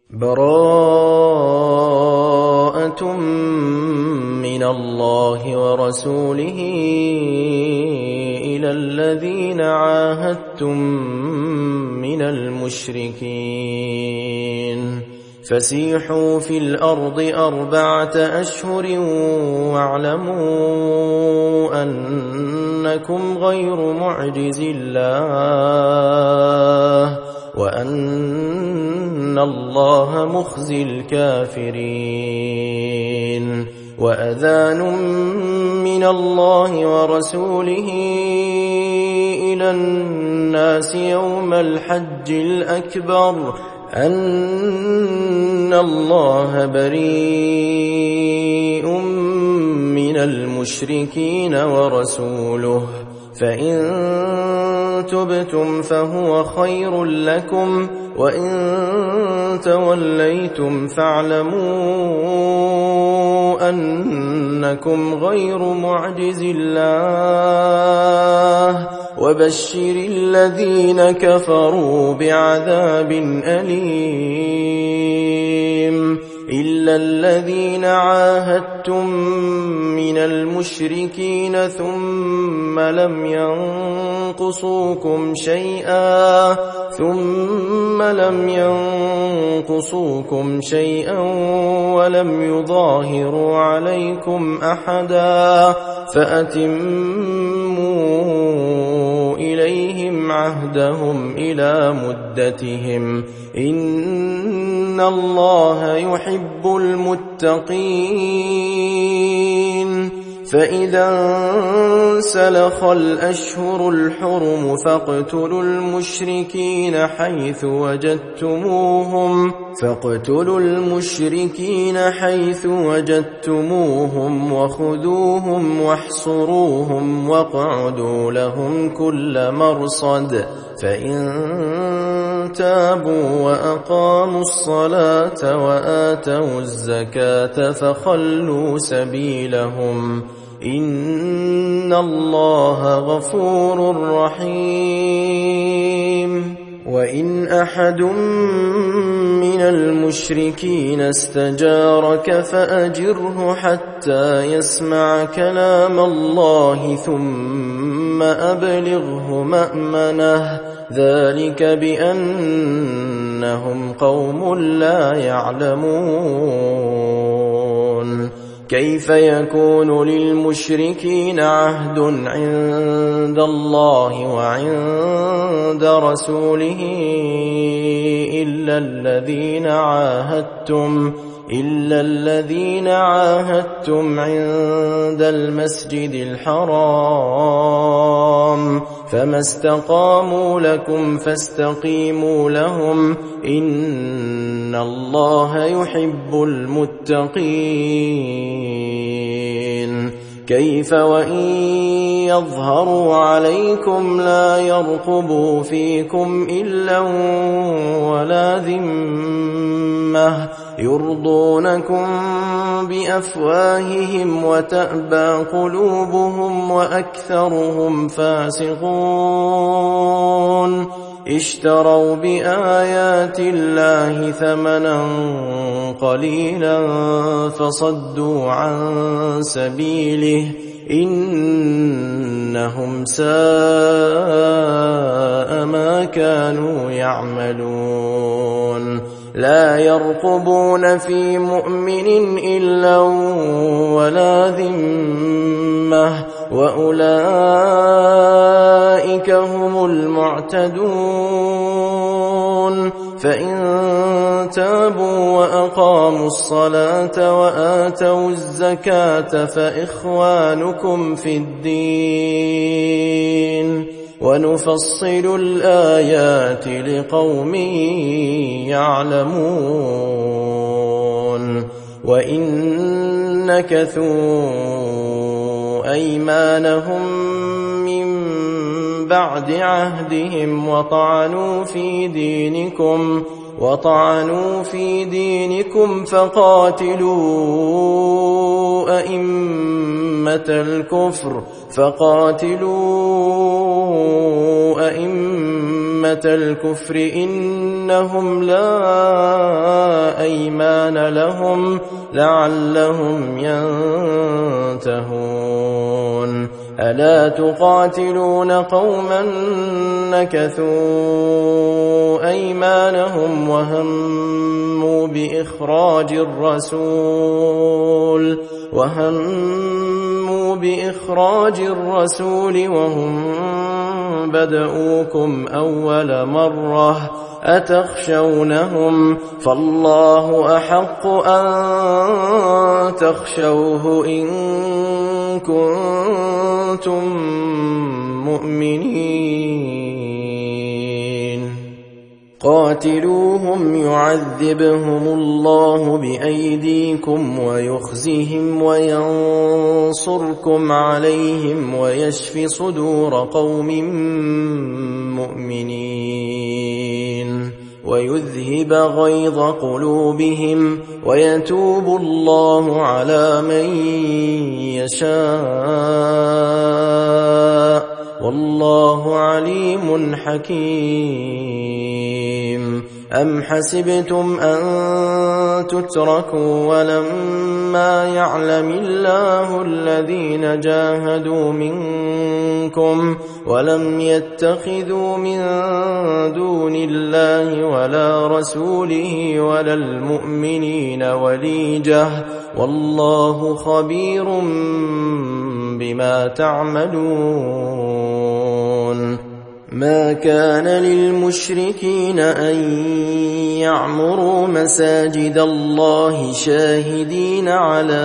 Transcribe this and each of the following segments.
براءة من الله ورسوله إلى الذين عاهدتم من المشركين فسيحوا في الأرض 4 أشهر واعلموا أنكم غير معجز الله وأن الله مخزي الكافرين وأذان من الله ورسوله إلى الناس يوم الحج الأكبر أن الله بريء من المشركين ورسوله فإن تبتم فهو خير لكم وإن توليتم فاعلموا أنكم غير معجز الله وبشر الذين كفروا بعذاب أليم إلا الذين عاهدتم من المشركين ثم لم ينقصوكم شيئا ولم يظاهروا عليكم أحدا فأتموا إليهم عهدهم إلى مدتهم إن الله يحب المتقين فإذا انسلخ الأشهر الحرم فاقتلوا المشركين حيث وجدتموهم وخذوهم واحصروهم واقعدوا لهم كل مرصد فإن تابوا وأقاموا الصلاة وآتوا الزكاة فخلوا سبيلهم إن الله غفور رحيم وإن أحد من المشركين استجارك فأجره حتى يسمع كلام الله ثم أبلغه مأمنه ذلك بأنهم قوم لا يعلمون كيف يكون للمشركين عهد عند الله وعند رسوله إلا الذين عاهدتم عند المسجد الحرام فما استقاموا لكم فاستقيموا لهم إن الله يحب المتقين كيف وإن يظهروا عليكم لا يرقبوا فيكم إلا ولا ذمة يرضونكم بأفواههم وتأبى قلوبهم وأكثرهم فاسقون اشتروا بآيات الله ثمنا قليلا فصدوا عن سبيله إنهم ساء ما كانوا يعملون لا يرقبون في مؤمن إلا ولا ذمة وأولئك هم المعتدون فإن تابوا وأقاموا الصلاة وآتوا الزكاة فإخوانكم في الدين ونفصل الآيات لقوم يعلمون وإن نكثوا أيمانهم من بعد عهدهم وطعنوا في دينكم فقاتلوا أئمة الكفر إنهم لا وأيمان لهم لعلهم ينتهون ألا تقاتلون قوما نكثوا أيمانهم وهموا بإخراج الرسول وهم بدؤوكم أول مرة أتخشونهم فالله أحق أن تخشوه إن كنتم مؤمنين قاتلوهم يعذبهم الله بأيديكم ويخزهم وينصركم عليهم ويشف صدور قوم مؤمنين ويذهب غيظ قلوبهم ويتوب الله على من يشاء والله عليم حكيم أم حسبتم أن تتركوا ولما يعلم الله الذين جاهدوا منكم ولم يتخذوا من دون الله ولا رسوله ولا المؤمنين وليجة والله خبير بما تعملون ما كان للمشركين أن يعمروا مساجد الله شاهدين على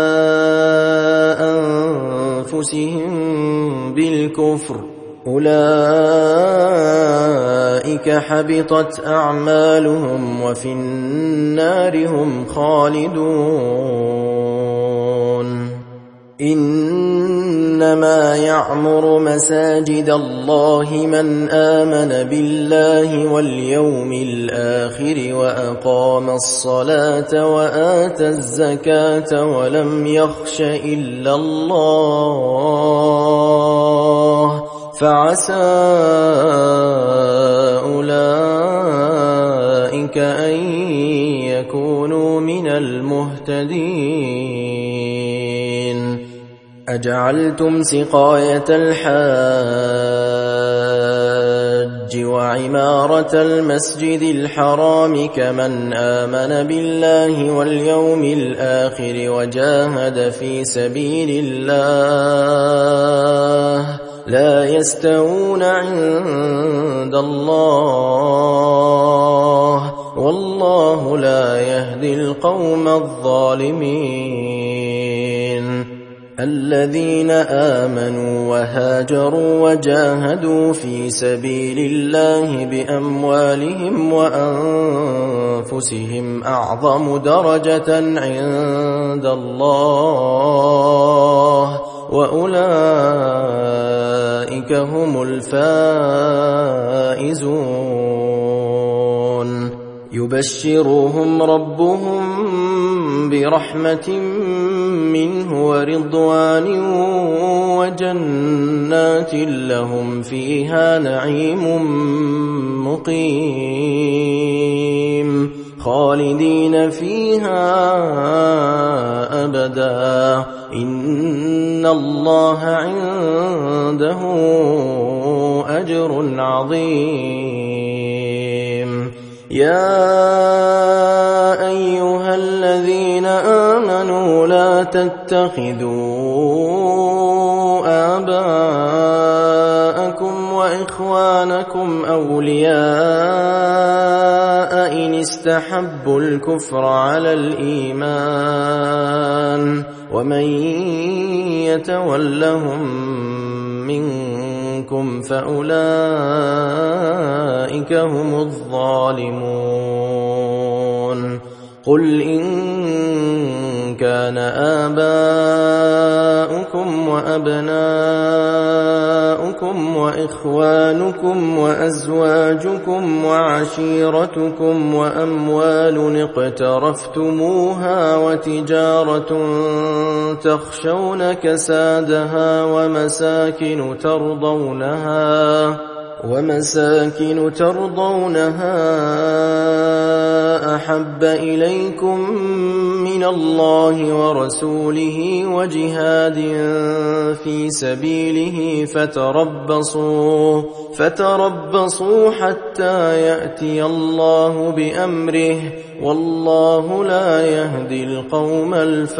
أنفسهم بالكفر أولئك حبطت أعمالهم وفي النار هم خالدون إنما يعمر مساجد الله من آمن بالله واليوم الآخر وأقام الصلاة وآتى الزكاة ولم يخش إلا الله فعسى أولئك أن يكونوا من المهتدين أجعلتم سقاية الحاج وعمارة المسجد الحرام كمن آمن بالله واليوم الآخر وجاهد في سبيل الله لا يستوون عند الله والله لا يهدي القوم الظالمين الذين آمنوا وهاجروا وجاهدوا في سبيل الله بأموالهم وأنفسهم أعظم درجة عند الله وأولئك هم الفائزون يبشرهم ربهم برحمة منه ورضوان وجنات لهم فيها نعيم مقيم خالدين فيها أبدا إن الله عنده أجر عظيم يا أيها الذين آمنوا لا تتخذوا آباءكم وإخوانكم أولياء إن استحبوا الكفر على الإيمان ومن يتولهم منكم فأولئك هم الظالمون قل إن كان آباؤكم وأبناؤكم وإخوانكم وأزواجكم وعشيرتكم وأموال اقترفتموها وتجارة تخشون كسادها ومساكن ترضونها أحب إليكم من الله ورسوله وجهاد في سبيله فتربصوا حتى يأتي الله بأمره والله لا يهدي القوم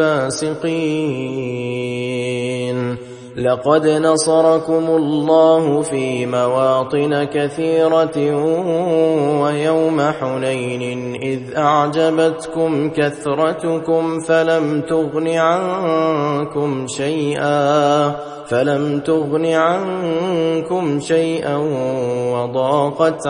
الفاسقين. لقد نصركم الله في مواطن كثيرة ويوم حنين إذ أعجبتكم كثرتكم فلم تغن عنكم شيئا وضاقت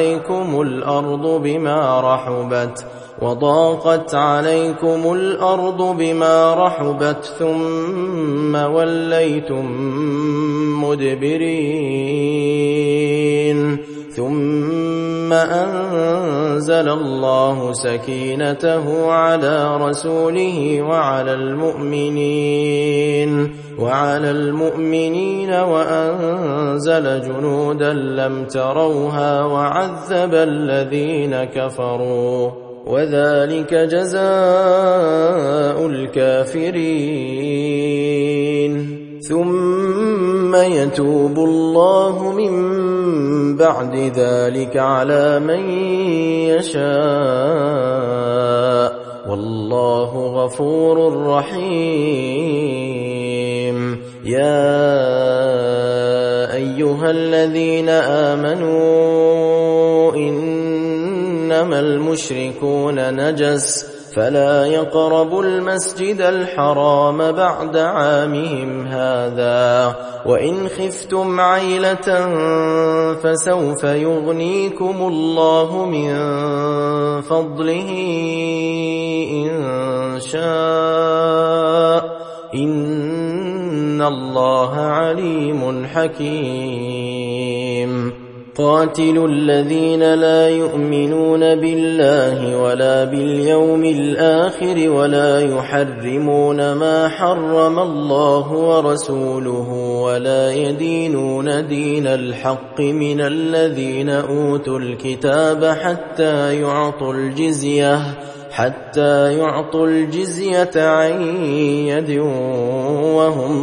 عليكم الأرض بما رحبت ثم وليتم مدبرين. ثم أنزل الله سكينته على رسوله وعلى المؤمنين وأنزل جنودا لم تروها وعذب الذين كفروا وذلك جزاء الكافرين. ثم يتوب الله من بعد ذلك على من يشاء والله غفور رحيم. يا أيها الذين آمنوا إنما المشركون نجس فلا يقربوا المسجد الحرام بعد عامهم هذا وإن خفتم عيلة فسوف يغنيكم الله من فضله إن شاء إن الله عليم حكيم. قاتلوا الذين لا يؤمنون بالله ولا باليوم الآخر ولا يحرمون ما حرم الله ورسوله ولا يدينون دين الحق من الذين أوتوا الكتاب حتى يعطوا الجزية عن يد وهم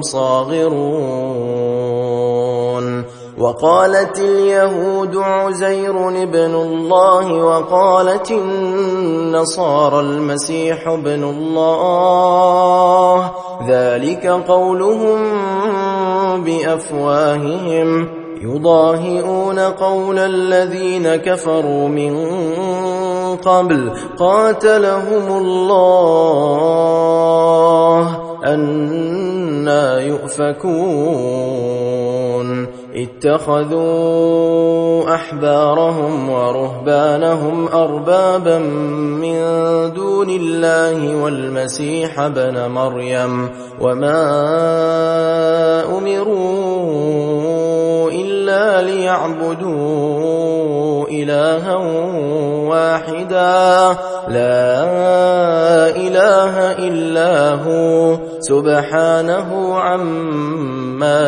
صاغرون. وقالت اليهود عزير ابن الله وقالت النصارى المسيح ابن الله ذلك قولهم بأفواههم يضاهئون قول الذين كفروا من قبل قاتلهم الله أنى يؤفكون. اتخذوا أحبارهم ورهبانهم أربابا من دون الله والمسيح ابن مريم وما أمروا إلا ليعبدوا إلها واحدا لا إله إلا هو سبحانه عما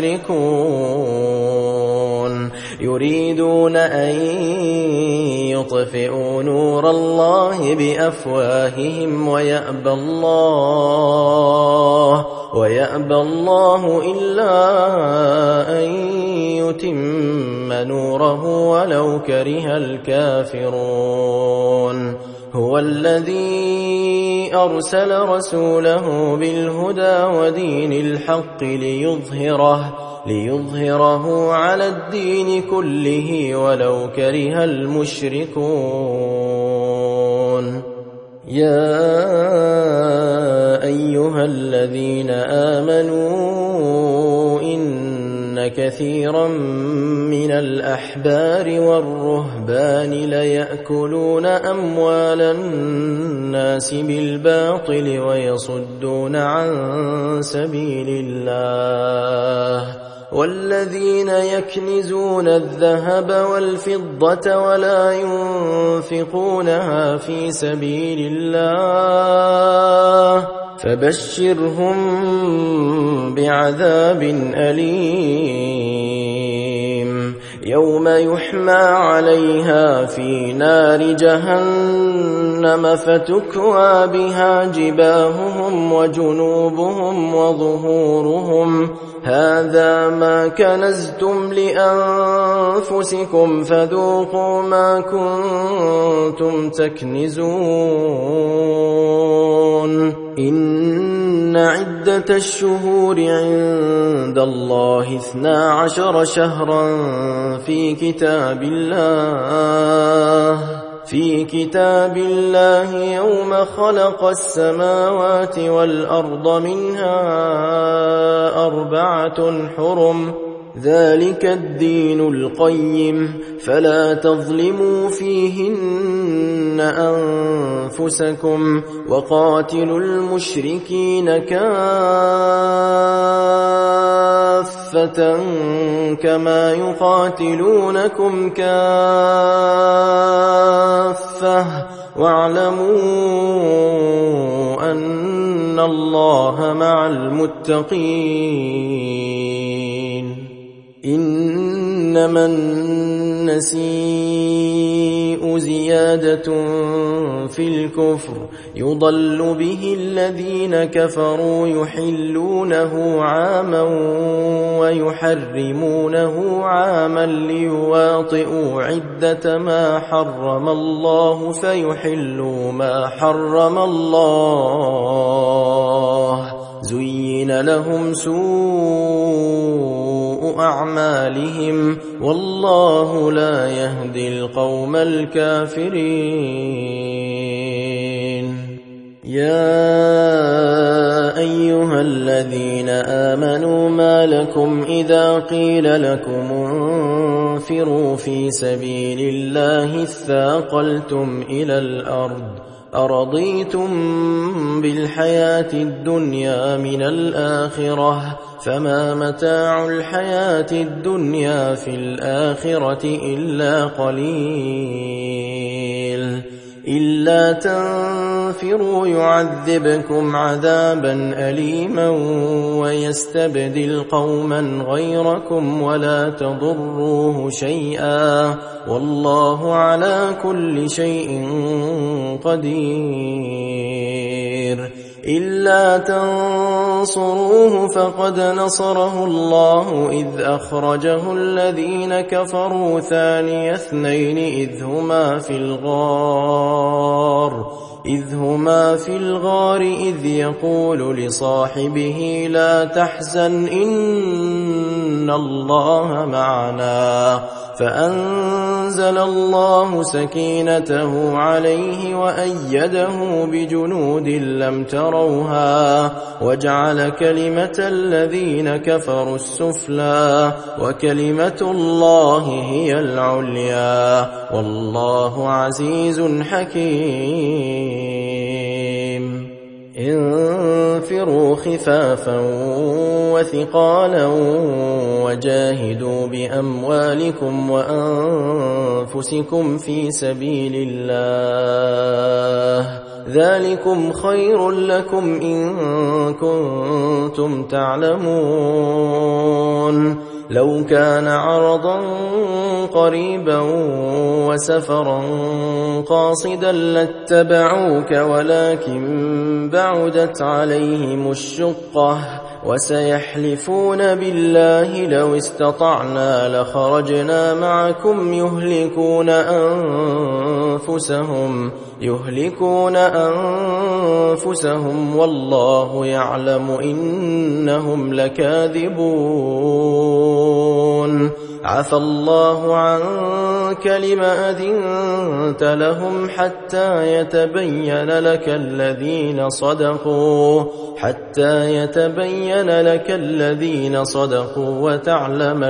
يشركون. يريدون أن يطفئوا نور الله بأفواههم ويأبى الله إلا أن يتم نوره ولو كره الكافرون. هو الذي أرسل رسوله بالهدى ودين الحق ليظهره على الدين كله ولو كره المشركون. يا أيها الذين آمنوا إن كثيرا من الأحبار والرهبان ليأكلون أموال الناس بالباطل ويصدون عن سبيل الله والذين يكنزون الذهب والفضة ولا ينفقونها في سبيل الله فبشرهم بعذاب أليم. يوم يحمى عليها في نار جهنم فتكوى بها جباههم وجنوبهم وظهورهم هذا ما كنزتم لأنفسكم فذوقوا ما كنتم تكنزون إن عدة الشهور عند الله 12 شهرا في كتاب الله يوم خلق السماوات والأرض منها 4 حرم ذلك الدين القيم فلا تظلموا فيهن أنفسكم وقاتلوا المشركين كافة كما يقاتلونكم كافة واعلموا أن الله مع المتقين إنما النسيء زيادة في الكفر يضل به الذين كفروا يحلونه عاما ويحرمونه عاما ليواطئوا عدة ما حرم الله فيحلوا ما حرم الله زين لهم سوء أعمالهم والله لا يهدي القوم الكافرين يا أيها الذين آمنوا ما لكم إذا قيل لكم انفروا في سبيل الله اثاقلتم إلى الأرض أرضيتم بالحياة الدنيا من الآخرة فما متاع الحياة الدنيا في الآخرة إلا قليل إلا تنفروا يعذبكم عذابا أليما ويستبدل قوما غيركم ولا تضروه شيئا والله على كل شيء قدير إلا تنصروه فقد نصره الله إذ أخرجه الذين كفروا ثاني اثنين إذ هما في الغار إذ يقول لصاحبه لا تحزن إن الله معنا فأنزل الله سكينته عليه وأيده بجنود لم تروها وجعل كلمة الذين كفروا السفلى وكلمة الله هي العليا والله عزيز حكيم انفروا خفافا وثقالا وجاهدوا بأموالكم وأنفسكم في سبيل الله ذلكم خير لكم إن كنتم تعلمون لو كان عرضا قريبا وسفرا قاصدا لاتبعوك ولكن بعدت عليهم الشقة وسيحلفون بالله لو استطعنا لخرجنا معكم يهلكون أنفسهم والله يعلم إنهم لكاذبون عفى الله عنك لم أذنت لهم حتى يتبين لك الذين صدقوا وتعلم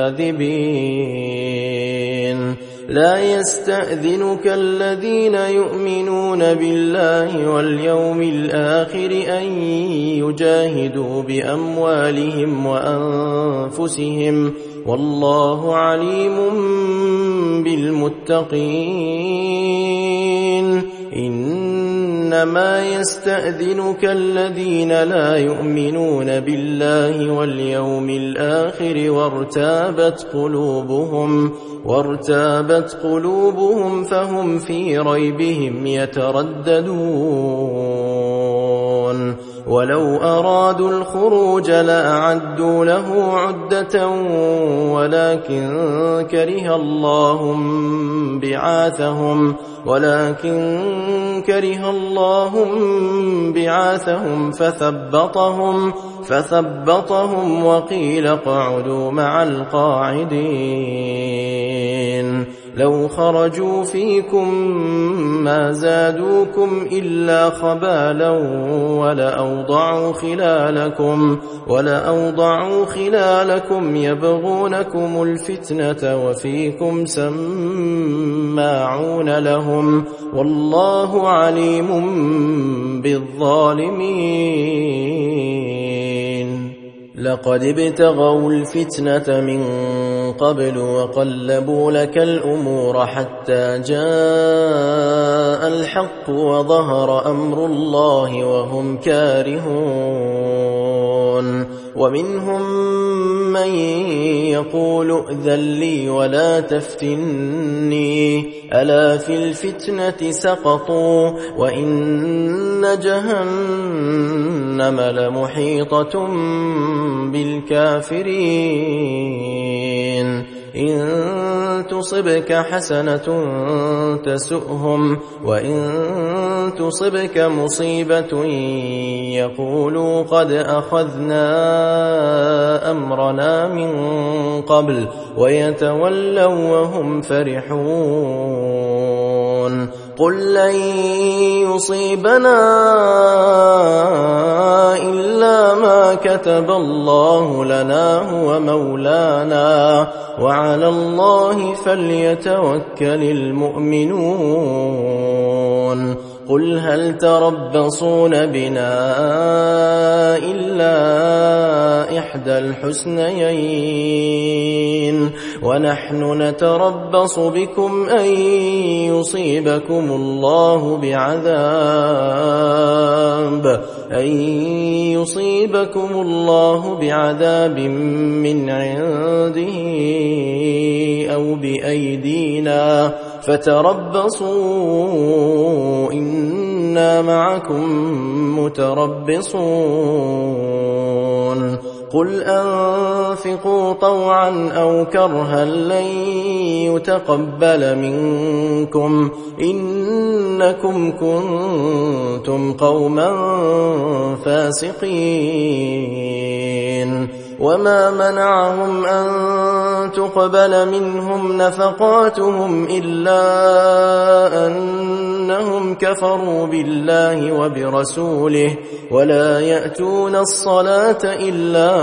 الكاذبين لا يستأذنك الذين يؤمنون بالله واليوم الآخر أن يجاهدوا بأموالهم وأنفسهم والله عليم بالمتقين إن إنما يستأذنك الذين لا يؤمنون بالله واليوم الآخر وارتابت قلوبهم فهم في ريبهم يترددون ولو أرادوا الخروج لأعدوا له عدة ولكن كره الله بعاثهم فثبطهم وقيل اقعدوا مع القاعدين لو خرجوا فيكم ما زادوكم إلا خبالا ولأوضعوا خلالكم يبغونكم الفتنة وفيكم سماعون لهم والله عليم بالظالمين لقد ابتغوا الفتنة من قبل وقلبوا لك الأمور حتى جاء الحق وظهر أمر الله وهم كارهون ومنهم من يقول ائذن لي ولا تفتني ألا في الفتنة سقطوا وإن جهنم لمحيطة بالكافرين إن تصبك حسنة تسؤهم وإن تصبك مصيبة يقولوا قد أخذنا أمرنا من قبل ويتولوا وهم فرحون قل لن يصيبنا إلا ما كتب الله لنا هو مولانا وعلى الله فليتوكل المؤمنون قل هل تربصون بنا إلا إحدى الحسنيين ونحن نتربص بكم أن يصيبكم الله بعذاب من عنده أو بأيدينا فتربصوا إنا معكم متربصون قل أنفقوا طوعا أو كرها لن يتقبل منكم إنكم كنتم قوما فاسقين وما منعهم أن تقبل منهم نفقاتهم إلا أنهم كفروا بالله وبرسوله ولا يأتون الصلاة إلا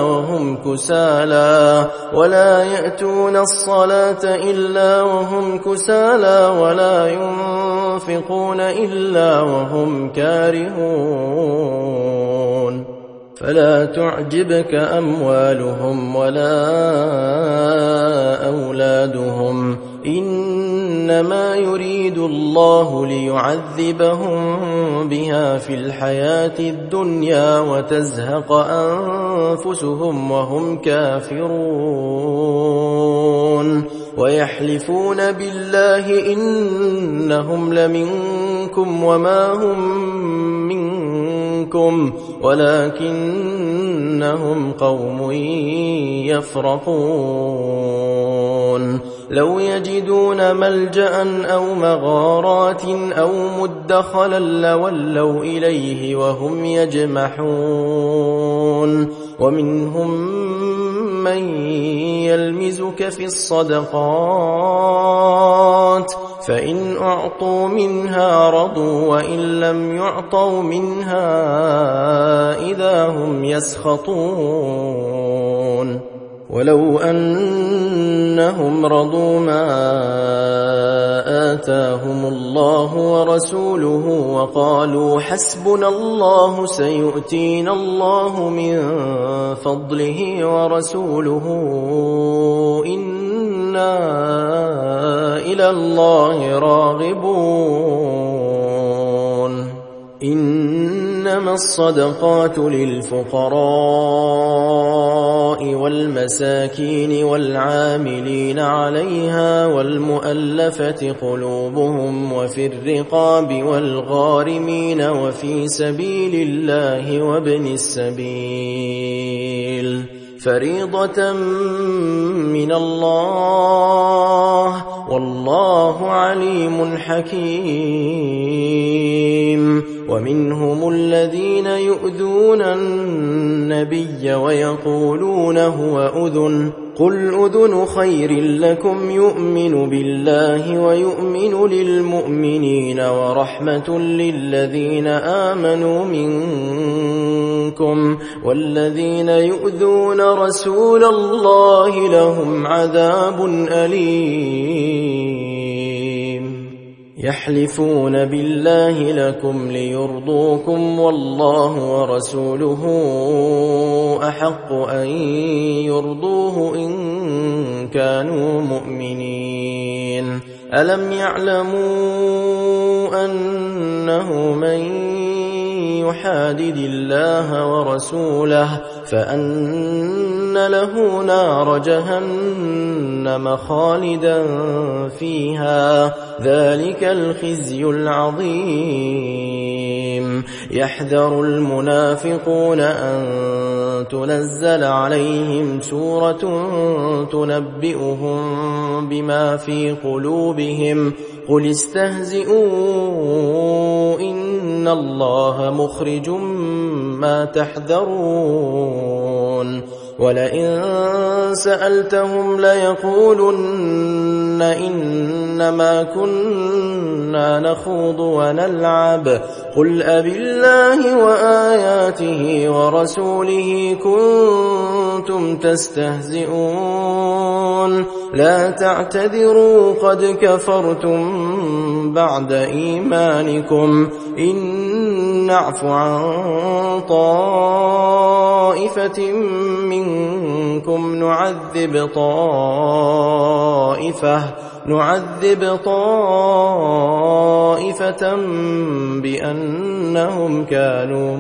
وهم كسالى ولا ينفقون إلا وهم كارهون فلا تعجبك أموالهم ولا أولادهم إنما يريد الله ليعذبهم بها في الحياة الدنيا وتزهق أنفسهم وهم كافرون ويحلفون بالله إنهم لمنكم وما هم منكم ولكنهم قوم يفرقون لو يجدون ملجأ أو مغارات أو مدخلا لولوا إليه وهم يجمحون ومنهم من يلمزك في الصدقات فإن أعطوا منها رضوا وإن لم يعطوا منها إذا هم يسخطون ولو أنهم رضوا ما آتاهم الله ورسوله وقالوا حسبنا الله سيؤتينا الله من فضله ورسوله إنا إلى الله راغبون إنما الصدقات للفقراء والمساكين والعاملين عليها والمؤلفة قلوبهم وفي الرقاب والغارمين وفي سبيل الله وابن السبيل فريضة من الله والله عليم حكيم. ومنهم الذين يؤذون النبي ويقولون هو أذن قل أذن خير لكم يؤمن بالله ويؤمن للمؤمنين ورحمة للذين آمنوا منكم والذين يؤذون رسول الله لهم عذاب أليم. يحلفون بالله لكم ليرضوكم والله ورسوله أحق أن يرضوه إن كانوا مؤمنين. ألم يعلموا أنه من يحادد الله ورسوله فأن له نار جهنم خالدا فيها ذلك الخزي العظيم. يحذر المنافقون أن تنزل عليهم سورة تنبئهم بما في قلوبهم قل استهزئوا إن الله مخرج ما تحذرون. ولئن سألتهم ليقولن إنما كنا نخوض ونلعب قل أبالله وآياته ورسوله كنتم تستهزئون لا تعتذروا قد كفرتم بعد إيمانكم إن نعف عن طائفة منكم نعذب طائفة بأنهم كانوا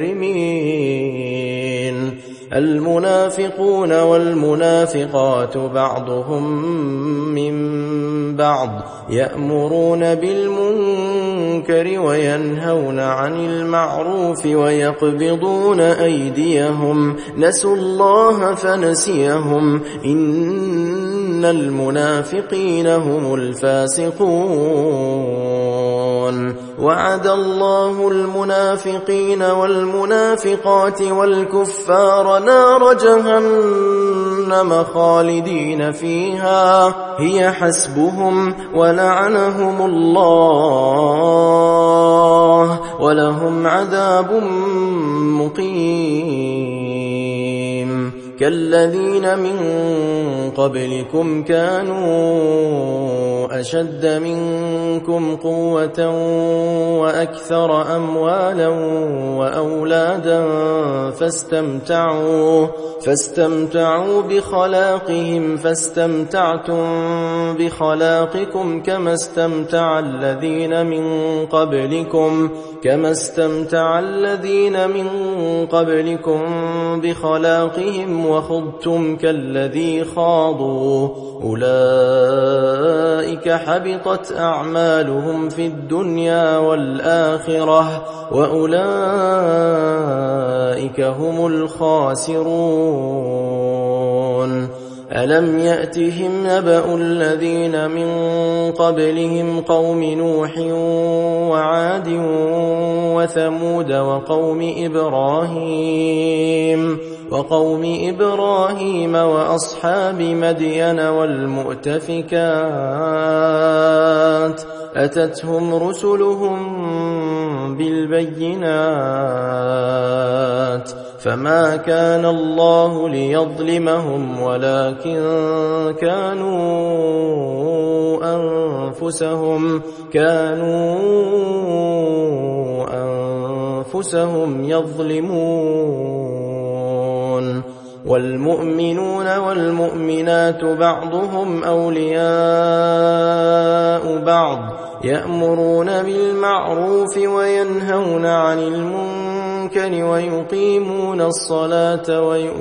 مجرمين. المنافقون والمنافقات بعضهم من بعض يأمرون بالمنكر وينهون عن المعروف ويقبضون أيديهم نسوا الله فنسيهم إن المنافقين هم الفاسقون. وعد الله المنافقين والمنافقات والكفار نار جهنم خالدين فيها هي حسبهم ولعنهم الله ولهم عذاب مقيم. كالذين من قبلكم كانوا أشد منكم قوة وأكثر أموالا وأولادا فاستمتعوا بخلاقهم فاستمتعتم بخلاقكم كما استمتع الذين من قبلكم بخلاقهم وخضتم كالذي خاضوا أولئك حبطت أعمالهم في الدنيا والآخرة وأولئك هم الخاسرون. ألم يأتهم نبأ الذين من قبلهم قوم نوح وعاد وثمود وقوم إبراهيم وأصحاب مدين والمؤتفكات أتتهم رسلهم بالبينات فما كان الله ليظلمهم ولكن كانوا أنفسهم يظلمون. والمؤمنون والمؤمنات بعضهم أولياء بعض يأمرون بالمعروف وينهون عن المنكر ويقيمون الصلاة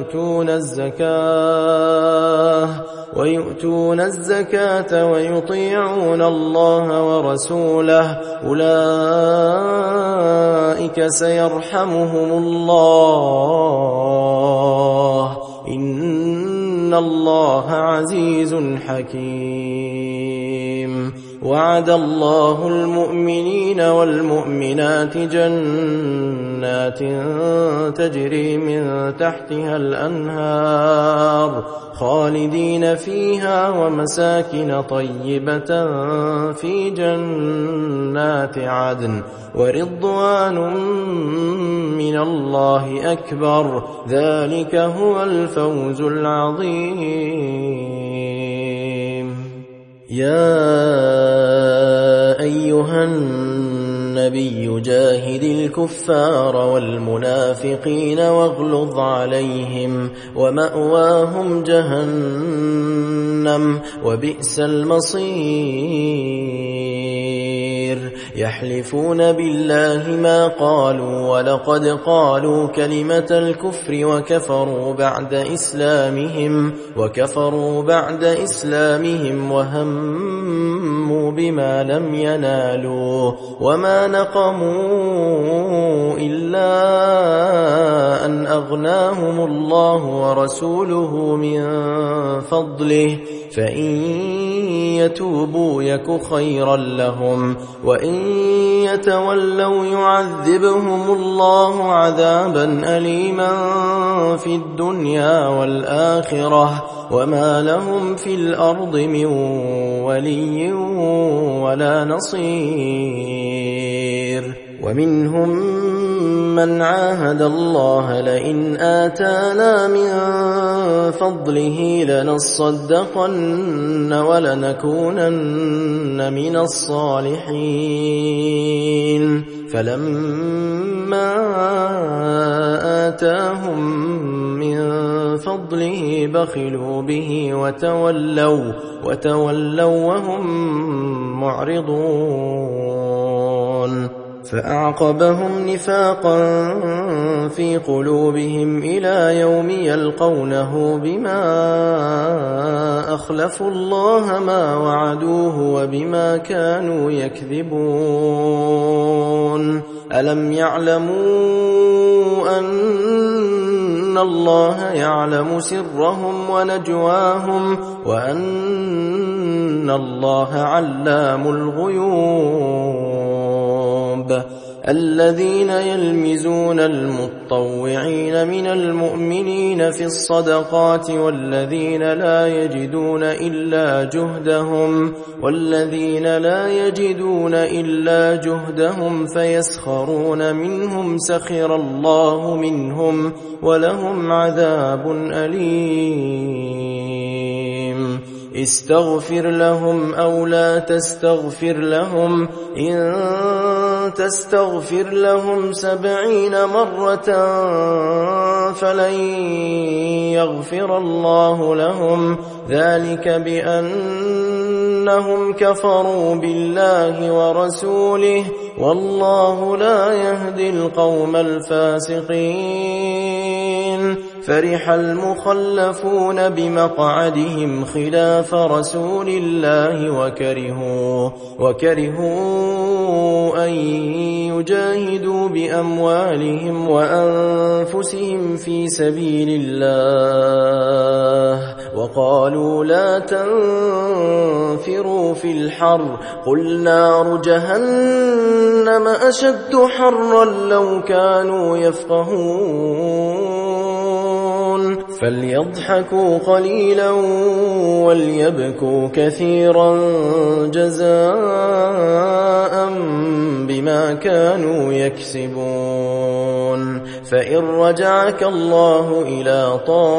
ويؤتون الزكاة ويطيعون الله ورسوله أولئك سيرحمهم الله إن الله عزيز حكيم. وعد الله المؤمنين والمؤمنات جنات تجري من تحتها الأنهار خالدين فيها ومساكن طيبة في جنات عدن ورضوان من الله أكبر ذلك هو الفوز العظيم. يا أيها النبي جاهد الكفار والمنافقين واغلظ عليهم ومأواهم جهنم وبئس المصير. يحلفون بالله ما قالوا ولقد قالوا كلمة الكفر وكفروا بعد إسلامهم وهموا بما لم ينالوا وما نقموا إلا أن أغناهم الله ورسوله من فضله فإن يتوبوا يك خيرا لهم وإن يتولوا يعذبهم الله عذابا أليما في الدنيا والآخرة وما لهم في الأرض من ولي ولا نصير. ومنهم من عاهد الله لئن آتانا من فضله لنصدقن ولنكونن من الصالحين فلما آتاهم من فضله بخلوا به وتولوا وهم معرضون فأعقبهم نفاقا في قلوبهم إلى يوم يلقونه بما أخلفوا الله ما وعدوه وبما كانوا يكذبون. ألم يعلموا أن الله يعلم سرهم ونجواهم وأن الله علام الغيوب. الذين يلمزون المطوعين من المؤمنين في الصدقات والذين لا يجدون إلا جهدهم فيسخرون منهم سخر الله منهم ولهم عذاب أليم. استغفر لهم أو لا تستغفر لهم إن تستغفر لهم 70 مرة فلن يغفر الله لهم ذلك بأنهم كفروا بالله ورسوله والله لا يهدي القوم الفاسقين. فرح المخلفون بمقعدهم خلاف رسول الله وكرهوا أن يجاهدوا بأموالهم وأنفسهم في سبيل الله وقالوا لا تنفروا في الحر قل نار جهنم أشد حرا لو كانوا يفقهون. فليضحكوا قليلا وليبكوا كثيرا جزاء بما كانوا يكسبون. فإن رجعك الله إلى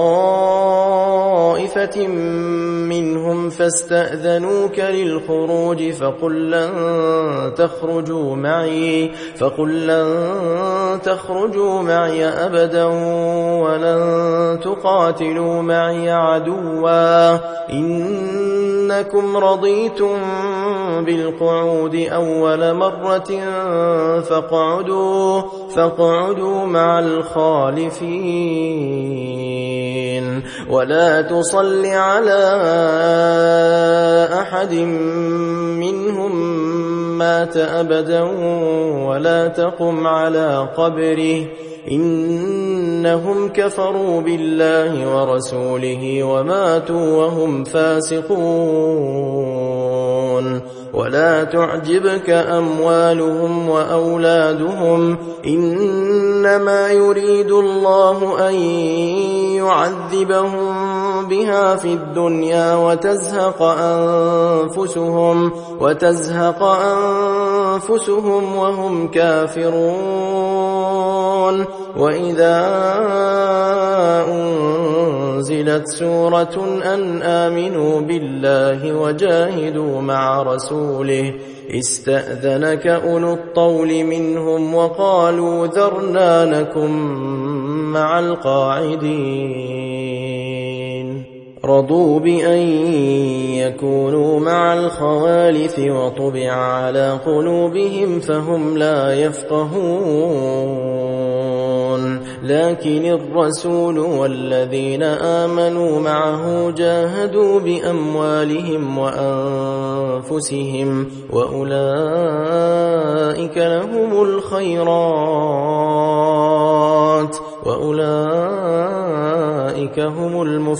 طائفة منهم فاستأذنوك للخروج فقل لن تخرجوا معي أبدا ولن تقاتلوا فقاتلوا معي عدوا إنكم رضيتم بالقعود أول مرة فاقعدوا مع الخالفين ولا تصل على أحد منهم مات أبدا ولا تقم على قبره إنهم كفروا بالله ورسوله وماتوا وهم فاسقون ولا تعجبك أموالهم وأولادهم إنما يريد الله أن يعذبهم بها في الدنيا وتزهق أنفسهم وهم كافرون وإذا أنزلت سورة أن آمنوا بالله وجاهدوا مع رسوله استأذنك أولو الطول منهم وقالوا ذرنا نكن مع القاعدين رضوا بأن يكونوا مع الخوالف وطبع على قلوبهم فهم لا يفقهون لكن الرسول والذين آمنوا معه جاهدوا بأموالهم وأنفسهم وأولئك لهم الخيرات وأولئك هم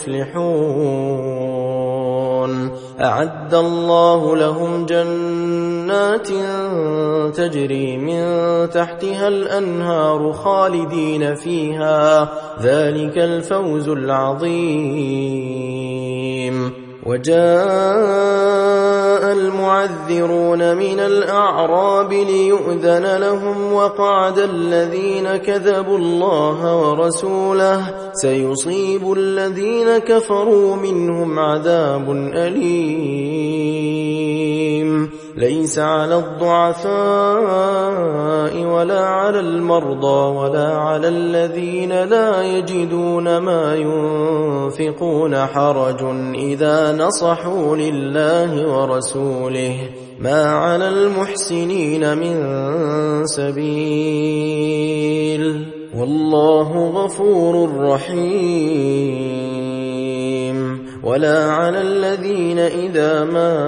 المفلحون أعد الله لهم جنات تجري من تحتها الأنهار خالدين فيها ذلك الفوز العظيم وجاء المعذرون من الأعراب ليؤذن لهم وقعد الذين كذبوا الله ورسوله سيصيب الذين كفروا منهم عذاب أليم ليس على الضعفاء ولا على المرضى ولا على الذين لا يجدون ما ينفقون حرج إذا نصحوا لله ورسوله ما على المحسنين من سبيل والله غفور رحيم ولا على الذين إذا ما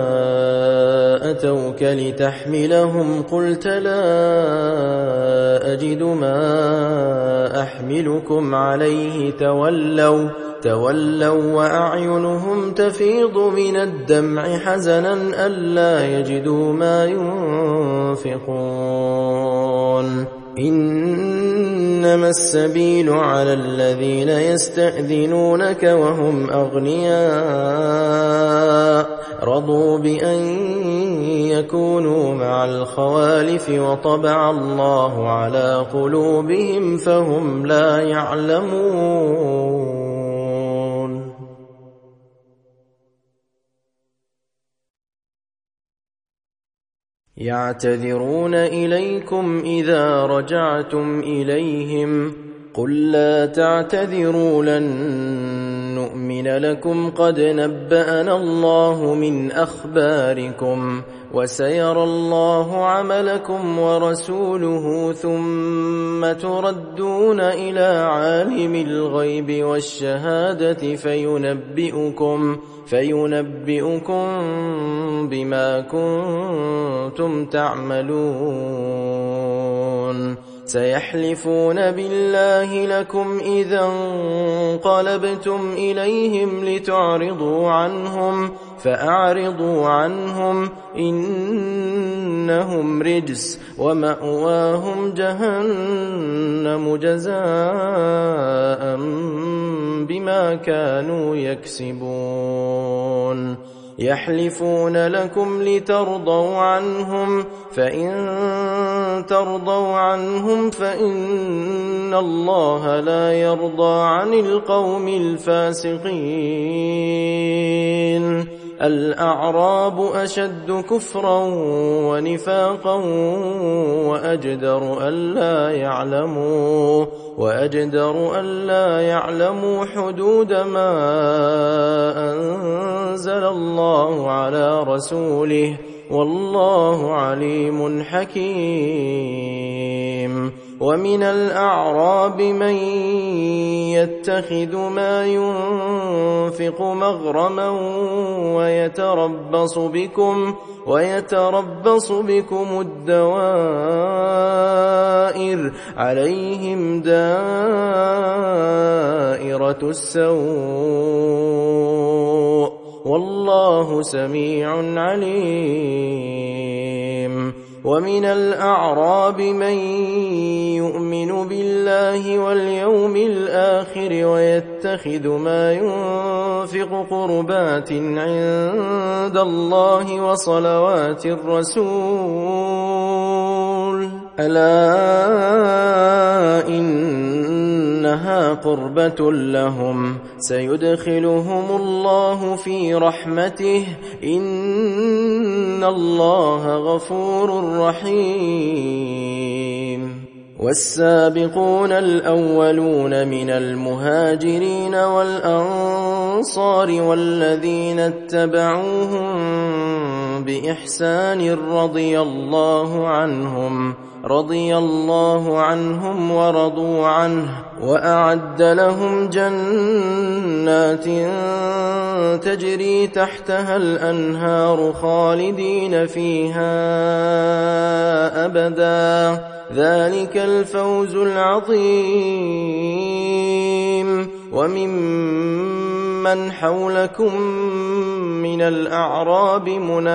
أتوك لتحملهم قلت لا أجد ما أحملكم عليه تولوا وأعينهم تفيض من الدمع حزنا ألا يجدوا ما ينفقون إنما السبيل على الذين يستأذنونك وهم أغنياء رضوا بأن يكونوا مع الخوالف وطبع الله على قلوبهم فهم لا يعلمون يعتذرون إليكم إذا رجعتم إليهم قل لا تعتذروا لن نؤمن لكم قد نبأنا الله من أخباركم وسيرى الله عملكم ورسوله ثم تردون إلى عالم الغيب والشهادة فينبئكم بما كنتم تعملون سيحلفون بالله لكم إذا انقلبتم إليهم لتعرضوا عنهم فأعرضوا عنهم إنهم رجس ومأواهم جهنم جزاء بما كانوا يكسبون يحلفون لكم لترضوا عنهم فإن ترضوا عنهم فإن الله لا يرضى عن القوم الفاسقين الأعراب أشد كفرا ونفاقا وأجدر ألا يعلموا حدود ما أنزل الله على رسوله والله عليم حكيم. ومن الأعراب من يتخذ ما ينفق مغرما ويتربص بكم الدوائر عليهم دائرة السوء والله سميع عليم. ومن الأعراب من يؤمن بالله واليوم الآخر ويتخذ ما ينفق قربات عند الله وصلوات الرسول ألا إنها قربة لهم سيدخلهم الله في رحمته إن الله غفور رحيم. والسابقون الأولون من المهاجرين والأنصار والذين اتبعوهم بإحسان رضي الله عنهم ورضوا عنه وأعد لهم جنات تجري تحتها الأنهار خالدين فيها أبدا ذلك الفوز العظيم. وممن حولكم من الأعراب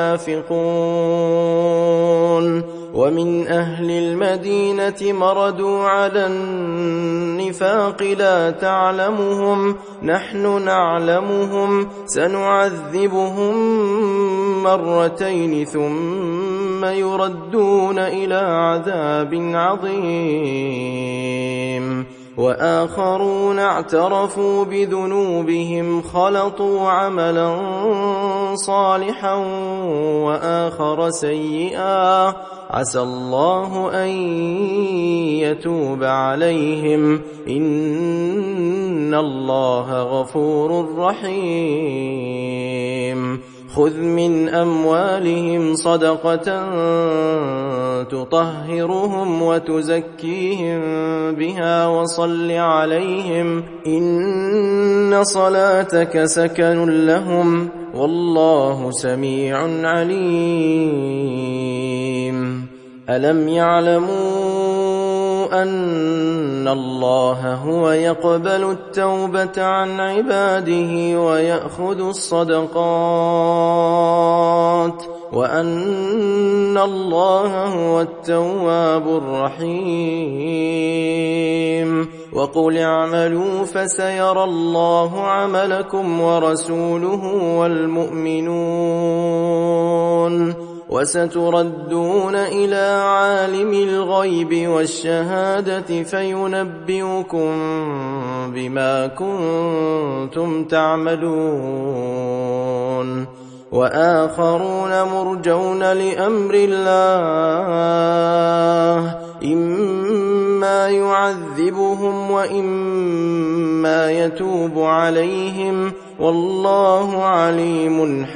منافقون ومن أهل المدينة مردوا على النفاق لا تعلمهم نحن نعلمهم سنعذبهم مرتين ثم يردون إلى عذاب عظيم. وآخرون اعترفوا بذنوبهم خلطوا عملا صالحا وآخر سيئا عسى الله أن يتوب عليهم إن الله غفور رحيم. خذ من أموالهم صدقة تطهرهم وتزكيهم بها وصل عليهم إن صلاتك سكن لهم والله سميع عليم. ألم يعلموا أن الله هو يقبل التوبة عن عباده ويأخذ الصدقات وأن الله هو التواب الرحيم. وقل اعملوا فسيرى الله عملكم ورسوله والمؤمنون وستردون إلى عالم الغيب والشهادة فينبئكم بما كنتم تعملون. وآخرون مرجون لأمر الله إما يعذبهم وإما يتوب عليهم والله عليم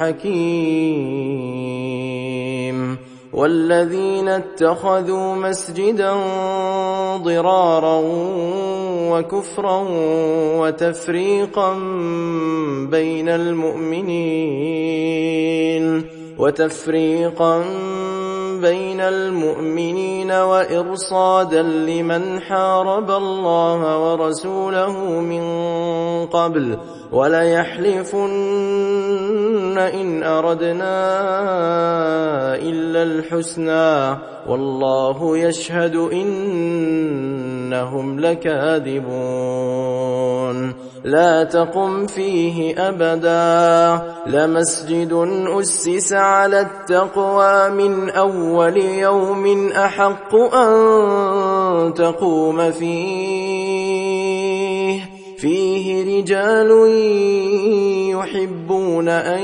حكيم. والذين اتخذوا مسجدا ضرارا وكفرا وتفريقا بين المؤمنين وإرصادا لمن حارب الله ورسوله من قبل وليحلفن إن أردنا إلا الحسنى والله يشهد إنهم لكاذبون. لا تقم فيه أبدا لمسجد أسس على التقوى من أول يوم أحق أن تقوم فيه رجال يحبون أن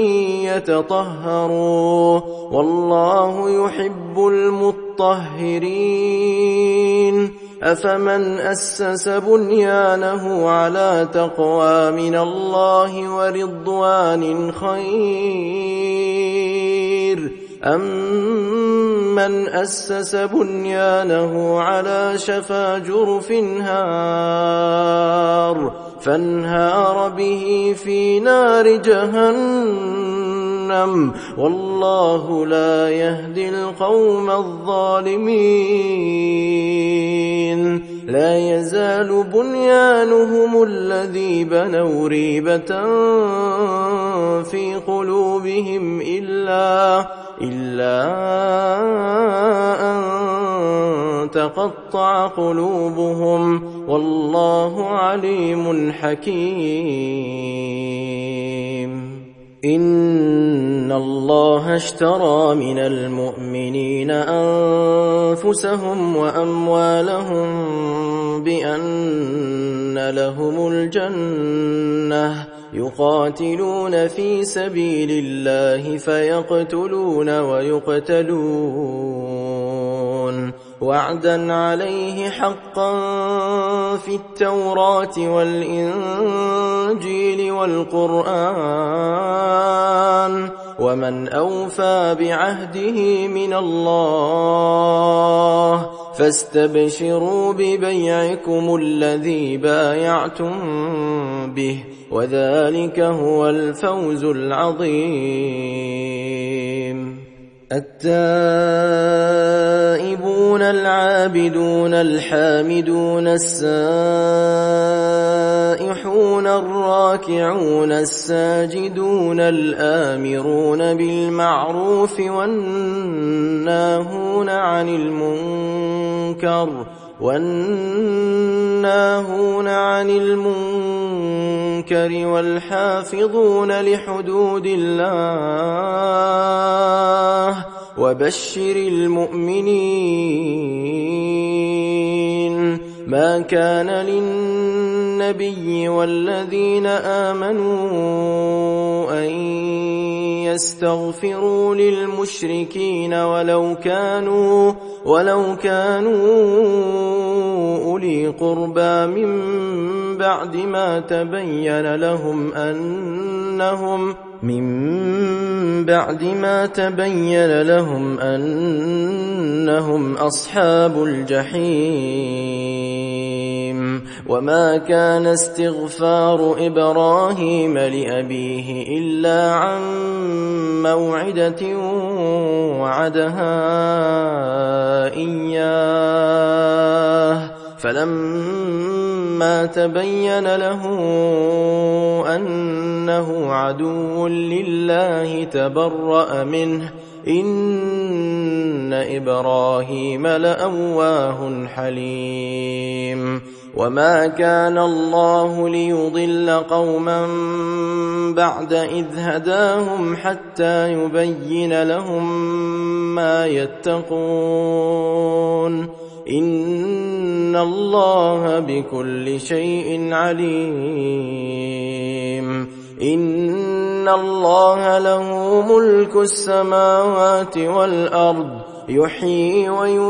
يتطهروا والله يحب المطهرين أفمن أسس بنيانه على تقوى من الله ورضوان خير أم من أسس بنيانه على شفا جرف هار فانهار به في نار جهنم والله لا يهدي القوم الظالمين لا يزال بنيانهم الذي بنوا ريبة في قلوبهم إلا أن تقطع قلوبهم والله عليم حكيم إن الله اشترى من المؤمنين أنفسهم وأموالهم بأن لهم الجنة يقاتلون في سبيل الله فيقتلون ويقتلون وعدا عليه حقا في التوراة والإنجيل والقرآن ومن أوفى بعهده من الله فاستبشروا ببيعكم الذي بايعتم به وذلك هو الفوز العظيم التائبون العابدون الحامدون السائحون الراكعون الساجدون الآمرون بالمعروف والناهون عن المنكر والحافظون لحدود الله وبشر المؤمنين ما كان للنبي والذين آمنوا أن يستغفروا للمشركين ولو كانوا أولي قربى من بعد ما تبين لهم أنهم أصحاب الجحيم وما كان استغفار إبراهيم لأبيه إلا عن موعدة وعدها إياه فلما تبين له أنه عدو لله تبرأ منه إن إبراهيم لأواه حليم وما كان الله ليضل قوما بعد إذ هداهم حتى يبين لهم ما يتقون إن الله بكل شيء عليم إن الله له ملك السماوات والأرض يحيي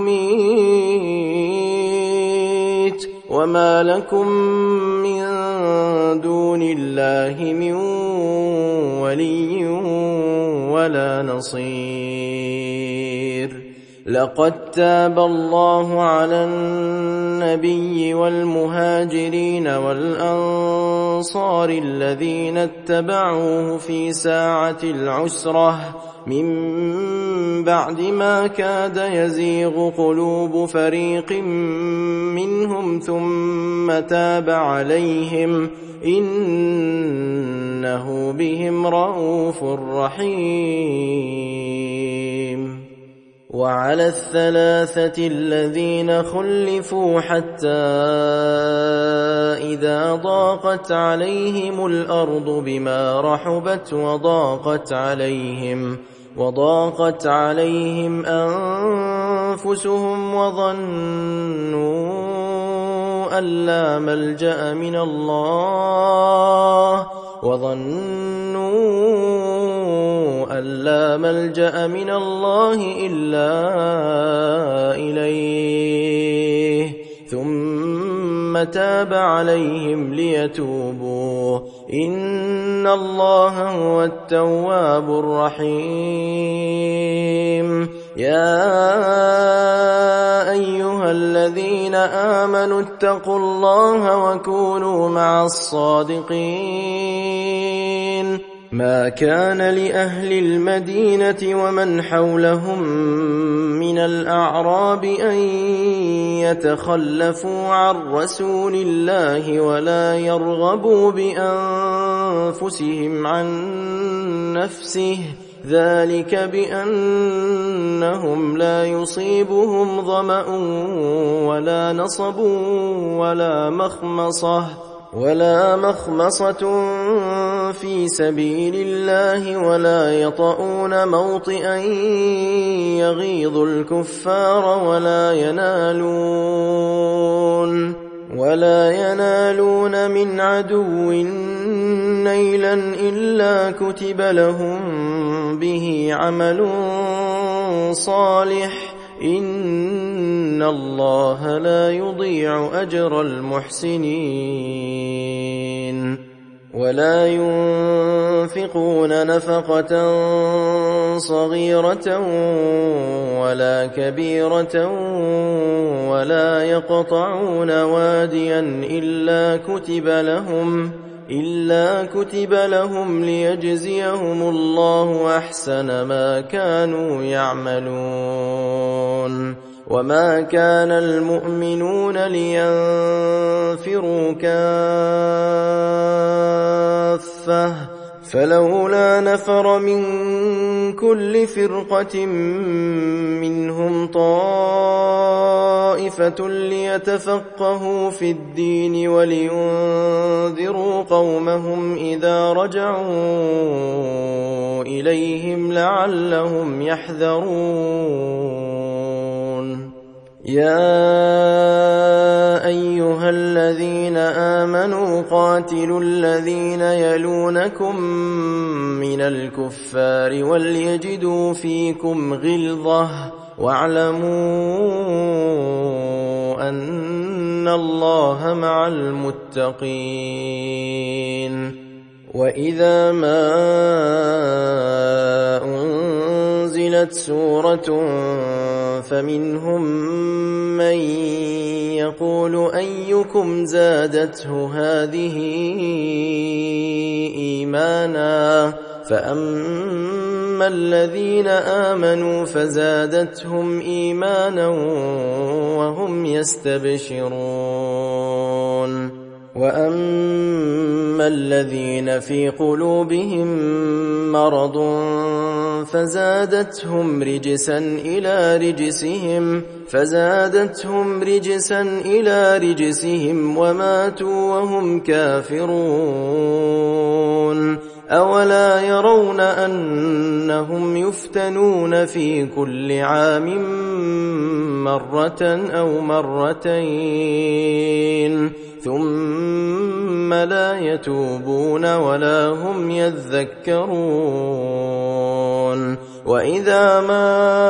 ويميت وما لكم من دون الله من ولي ولا نصير لقد تاب الله على النبي والمهاجرين والأنصار الذين اتبعوه في ساعة العسرة من بعد ما كاد يزيغ قلوب فريق منهم ثم تاب عليهم إنه بهم رءوف رحيم وعلى الثلاثة الذين خلفوا حتى إذا ضاقت عليهم الأرض بما رحبت وضاقت عليهم أنفسهم وظنوا أن لا ملجأ من الله إلا إليه ثم تاب عليهم ليتوبوا إن الله هو التواب الرحيم يا أيها الذين آمنوا اتقوا الله وكونوا مع الصادقين ما كان لأهل المدينة ومن حولهم من الأعراب أن يتخلفوا عن رسول الله ولا يرغبوا بأنفسهم عن نفسه ذلك بأنهم لا يصيبهم ظمأ ولا نصب ولا مخمصة في سبيل الله ولا يطؤون موطئا يغيظ الكفار ولا ينالون من عدو نيلا إلا كتب لهم به عمل صالح إن الله لا يضيع أجر المحسنين ولا ينفقون نفقة صغيرة ولا كبيرة ولا يقطعون واديا إلا كتب لهم ليجزيهم الله أحسن ما كانوا يعملون وما كان المؤمنون لينفروا كافة فلولا نفر من كل فرقة منهم طائفة ليتفقهوا في الدين ولينذروا قومهم إذا رجعوا إليهم لعلهم يحذرون يا أيها الذين آمنوا قاتلوا الذين يلونكم من الكفار وليجدوا فيكم غلظة واعلموا أن الله مع المتقين وإذا ما أنزلت سورة فمنهم من يقول أيكم زادته هذه إيمانا فأما الذين آمنوا فزادتهم إيمانا وهم يستبشرون وأما الذين في قلوبهم مرض فزادتهم رجسا إلى رجسهم وماتوا وهم كافرون أولا يرون أنهم يفتنون في كل عام مرة أو مرتين ثم لا يتوبون ولا هم يذكرون وإذا ما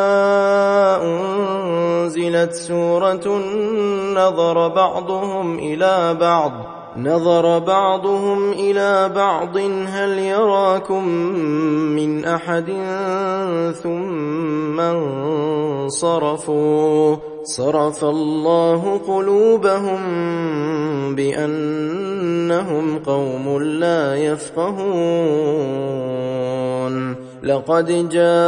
أنزلت سورة نظر بعضهم إلى بعض هل يراكم من أحد ثم انصرفوا صرف الله قلوبهم بأنهم قوم لا يفقهون لقد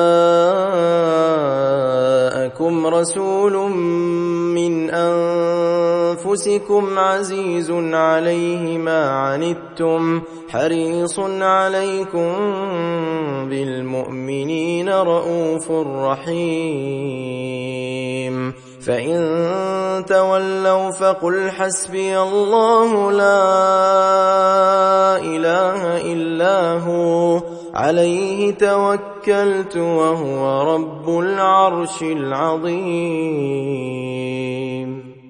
جاءكم رسول من أنفسكم عزيز عليه ما عنتم حريص عليكم بالمؤمنين رؤوف رحيم فإن تولوا فقل حسبي الله لا إله إلا هو عليه توكلت وهو رب العرش العظيم